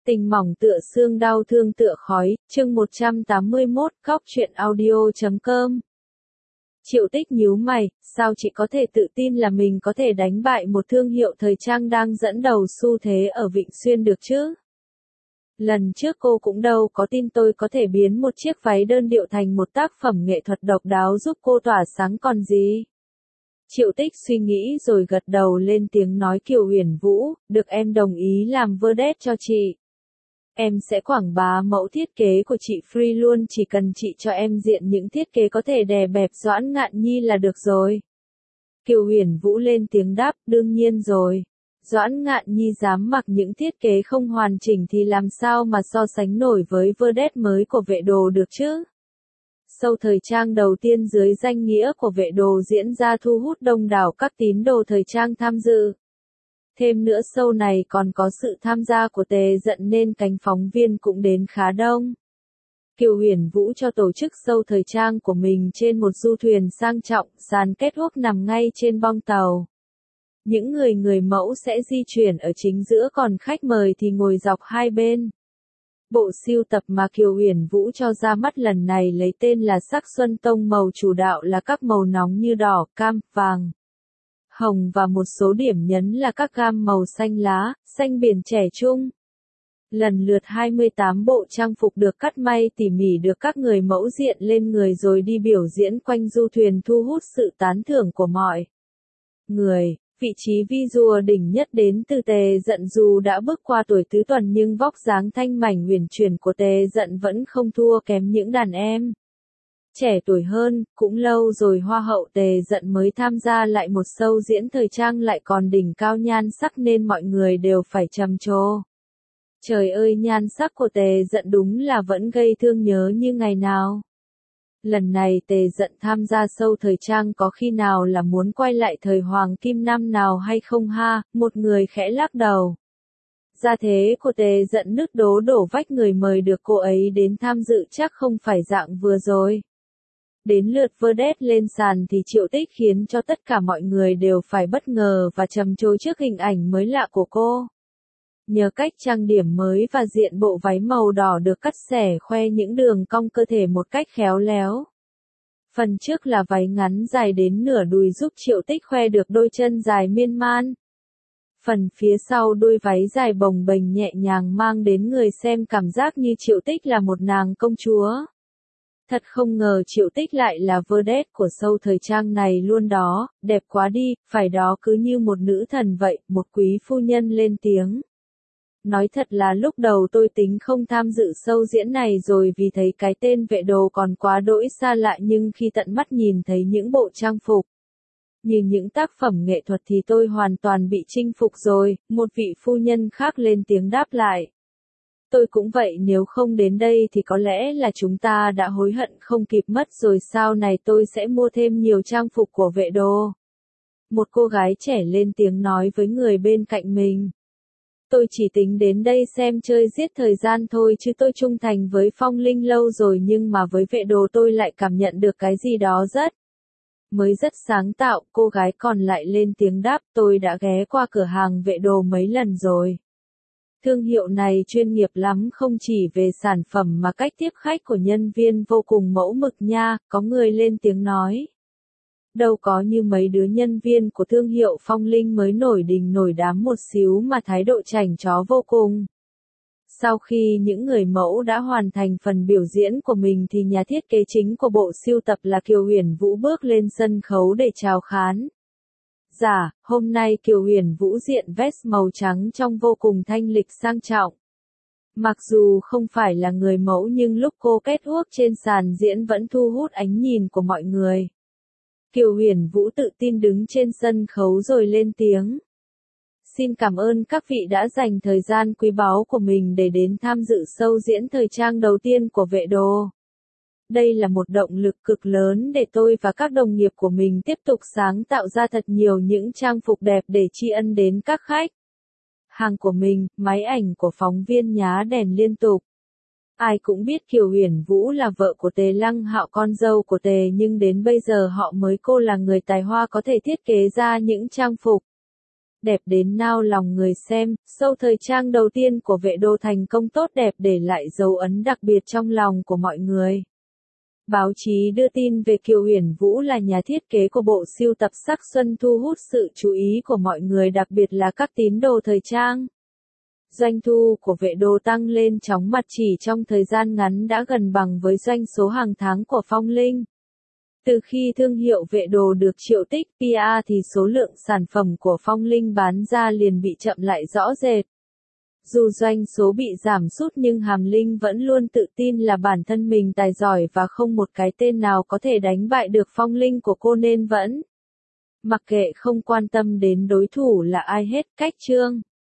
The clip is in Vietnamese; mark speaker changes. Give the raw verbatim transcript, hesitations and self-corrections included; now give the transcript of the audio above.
Speaker 1: Tình mỏng tựa xương, đau thương tựa khói, chương một trăm tám mươi mốt, cóc truyện audio chấm com. Triệu Tích nhíu mày, sao chị có thể tự tin là mình có thể đánh bại một thương hiệu thời trang đang dẫn đầu xu thế ở Vịnh Xuyên được chứ? Lần trước cô cũng đâu có tin tôi có thể biến một chiếc váy đơn điệu thành một tác phẩm nghệ thuật độc đáo giúp cô tỏa sáng còn gì. Triệu Tích suy nghĩ rồi gật đầu lên tiếng nói Kiều Huyền Vũ, được em đồng ý làm vedette cho chị. Em sẽ quảng bá mẫu thiết kế của chị free luôn, chỉ cần chị cho em diện những thiết kế có thể đè bẹp Doãn Ngạn Nhi là được rồi. Kiều Huyền Vũ lên tiếng đáp, đương nhiên rồi. Doãn Ngạn Nhi dám mặc những thiết kế không hoàn chỉnh thì làm sao mà so sánh nổi với vedette mới của Vệ Đồ được chứ? Show thời trang đầu tiên dưới danh nghĩa của Vệ Đồ diễn ra thu hút đông đảo các tín đồ thời trang tham dự. Thêm nữa show này còn có sự tham gia của Tề Dận nên cánh phóng viên cũng đến khá đông. Kiều Huyền Vũ cho tổ chức show thời trang của mình trên một du thuyền sang trọng, sàn kết úc nằm ngay trên bong tàu. Những người người mẫu sẽ di chuyển ở chính giữa, còn khách mời thì ngồi dọc hai bên. Bộ sưu tập mà Kiều Huyền Vũ cho ra mắt lần này lấy tên là Sắc Xuân Tông, màu chủ đạo là các màu nóng như đỏ, cam, vàng, hồng và một số điểm nhấn là các gam màu xanh lá, xanh biển trẻ trung. Lần lượt hai mươi tám bộ trang phục được cắt may tỉ mỉ được các người mẫu diện lên người rồi đi biểu diễn quanh du thuyền thu hút sự tán thưởng của mọi người. Vị trí visual đỉnh nhất đến từ Tề Dận, dù đã bước qua tuổi tứ tuần nhưng vóc dáng thanh mảnh huyền chuyển của Tề Dận vẫn không thua kém những đàn em trẻ tuổi hơn. Cũng lâu rồi Hoa hậu Tề Dận mới tham gia lại một show diễn thời trang lại còn đỉnh cao nhan sắc nên mọi người đều phải trầm trồ. Trời ơi, nhan sắc của Tề Dận đúng là vẫn gây thương nhớ như ngày nào. Lần này Tề Dận tham gia show thời trang có khi nào là muốn quay lại thời Hoàng Kim năm nào hay không ha? Một người khẽ lắc đầu. Gia thế của Tề Dận nứt đố đổ vách, người mời được cô ấy đến tham dự chắc không phải dạng vừa rồi. Đến lượt vedette lên sàn thì Triệu Tích khiến cho tất cả mọi người đều phải bất ngờ và trầm trồ trước hình ảnh mới lạ của cô. Nhờ cách trang điểm mới và diện bộ váy màu đỏ được cắt xẻ khoe những đường cong cơ thể một cách khéo léo. Phần trước là váy ngắn dài đến nửa đùi giúp Triệu Tích khoe được đôi chân dài miên man. Phần phía sau đôi váy dài bồng bềnh nhẹ nhàng mang đến người xem cảm giác như Triệu Tích là một nàng công chúa. Thật không ngờ Triệu Tích lại là vedette của show thời trang này luôn đó, đẹp quá đi, phải đó, cứ như một nữ thần vậy. Một quý phu nhân lên tiếng. Nói thật là lúc đầu tôi tính không tham dự show diễn này rồi vì thấy cái tên Vệ Đồ còn quá đỗi xa lạ, nhưng khi tận mắt nhìn thấy những bộ trang phục như những tác phẩm nghệ thuật thì tôi hoàn toàn bị chinh phục rồi. Một vị phu nhân khác lên tiếng đáp lại. Tôi cũng vậy, nếu không đến đây thì có lẽ là chúng ta đã hối hận không kịp mất rồi, sau này tôi sẽ mua thêm nhiều trang phục của Vệ Đồ. Một cô gái trẻ lên tiếng nói với người bên cạnh mình. Tôi chỉ tính đến đây xem chơi giết thời gian thôi chứ tôi trung thành với Phong Linh lâu rồi, nhưng mà với Vệ Đồ tôi lại cảm nhận được cái gì đó rất mới, rất sáng tạo. Cô gái còn lại lên tiếng đáp, tôi đã ghé qua cửa hàng Vệ Đồ mấy lần rồi. Thương hiệu này chuyên nghiệp lắm, không chỉ về sản phẩm mà cách tiếp khách của nhân viên vô cùng mẫu mực nha. Có người lên tiếng nói. Đâu có như mấy đứa nhân viên của thương hiệu Phong Linh mới nổi đình nổi đám một xíu mà thái độ chảnh chó vô cùng. Sau khi những người mẫu đã hoàn thành phần biểu diễn của mình thì nhà thiết kế chính của bộ sưu tập là Kiều Huyền Vũ bước lên sân khấu để chào khán giả. Hôm nay Kiều Huyền Vũ diện vest màu trắng trông vô cùng thanh lịch sang trọng. Mặc dù không phải là người mẫu nhưng lúc cô kết ước trên sàn diễn vẫn thu hút ánh nhìn của mọi người. Kiều Huyền Vũ tự tin đứng trên sân khấu rồi lên tiếng. Xin cảm ơn các vị đã dành thời gian quý báu của mình để đến tham dự show diễn thời trang đầu tiên của Vệ Đồ. Đây là một động lực cực lớn để tôi và các đồng nghiệp của mình tiếp tục sáng tạo ra thật nhiều những trang phục đẹp để tri ân đến các khách hàng của mình. Máy ảnh của phóng viên nhá đèn liên tục. Ai cũng biết Kiều Huyền Vũ là vợ của Tề Lăng Hạo, con dâu của Tề, nhưng đến bây giờ họ mới cô là người tài hoa có thể thiết kế ra những trang phục đẹp đến nao lòng người xem, show thời trang đầu tiên của Vệ Đô thành công tốt đẹp để lại dấu ấn đặc biệt trong lòng của mọi người. Báo chí đưa tin về Kiều Uyển Vũ là nhà thiết kế của bộ sưu tập Sắc Xuân thu hút sự chú ý của mọi người, đặc biệt là các tín đồ thời trang. Doanh thu của Vệ Đô tăng lên chóng mặt, chỉ trong thời gian ngắn đã gần bằng với doanh số hàng tháng của Phong Linh. Từ khi thương hiệu Vệ Đô được Triệu Tích pê e thì số lượng sản phẩm của Phong Linh bán ra liền bị chậm lại rõ rệt. Dù doanh số bị giảm sút nhưng Hàm Linh vẫn luôn tự tin là bản thân mình tài giỏi và không một cái tên nào có thể đánh bại được Phong Linh của cô, nên vẫn mặc kệ không quan tâm đến đối thủ là ai hết. Cách chương